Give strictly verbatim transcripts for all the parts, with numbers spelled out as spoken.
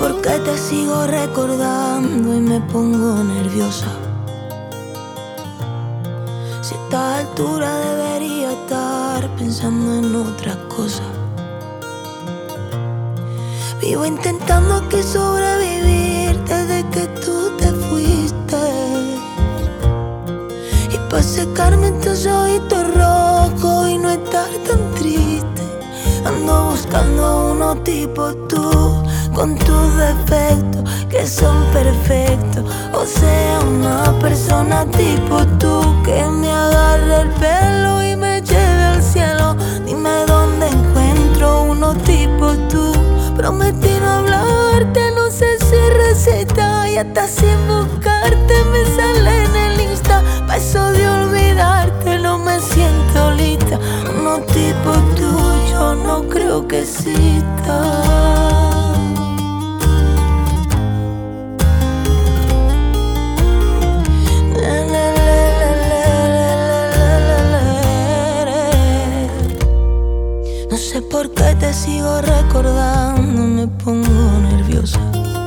por qué te sigo recordando y me pongo nerviosa. Si a esta altura debería estar pensando en otra cosa. Vivo intentando aquí sobrevivir desde que tú te fuiste. Y pa' secarme tus ojitos rojos y no estar tan triste, ando buscando uno tipo tú, con tus defectos que son perfectos. O sea, una persona tipo tú, que me agarre el pelo y me lleve al cielo. Dime dónde encuentro uno tipo tú. Prometí no hablarte, no sé si receta, y hasta sin buscarte me sale en el Insta. Pa' eso de olvidarte no me siento lista. Uno tipo tuyo no creo que exista. No sé por qué te sigo recordando, me pongo nerviosa.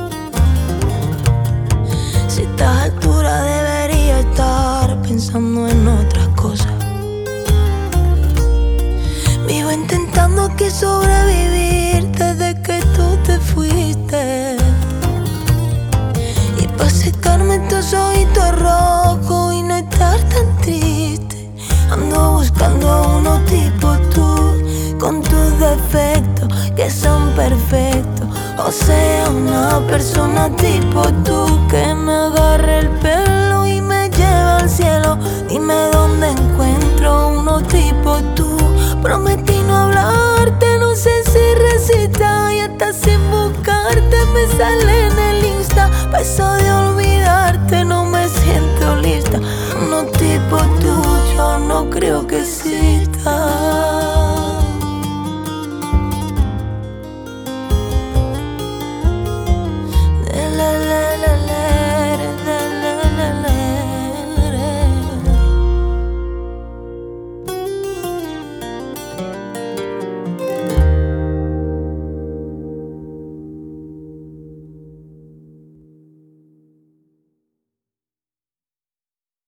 Si a esta altura debería estar pensando en otras cosas. Vivo intentando aquí sobrevivir desde que tú te fuiste. Y pa' secarme estos ojitos rojos y no estar tan triste, ando buscando uno tipo tú, con tus defectos que son perfectos. O sea, una persona tipo tú, que me agarre el pelo y me lleve al cielo. Dime dónde encuentro uno tipo tú. Prometí no hablarte, no sé si recita, y hasta sin buscarte me sale en el Insta. Pa' eso de olvidarte no me siento lista. Uno tipo tuyo no creo que exista.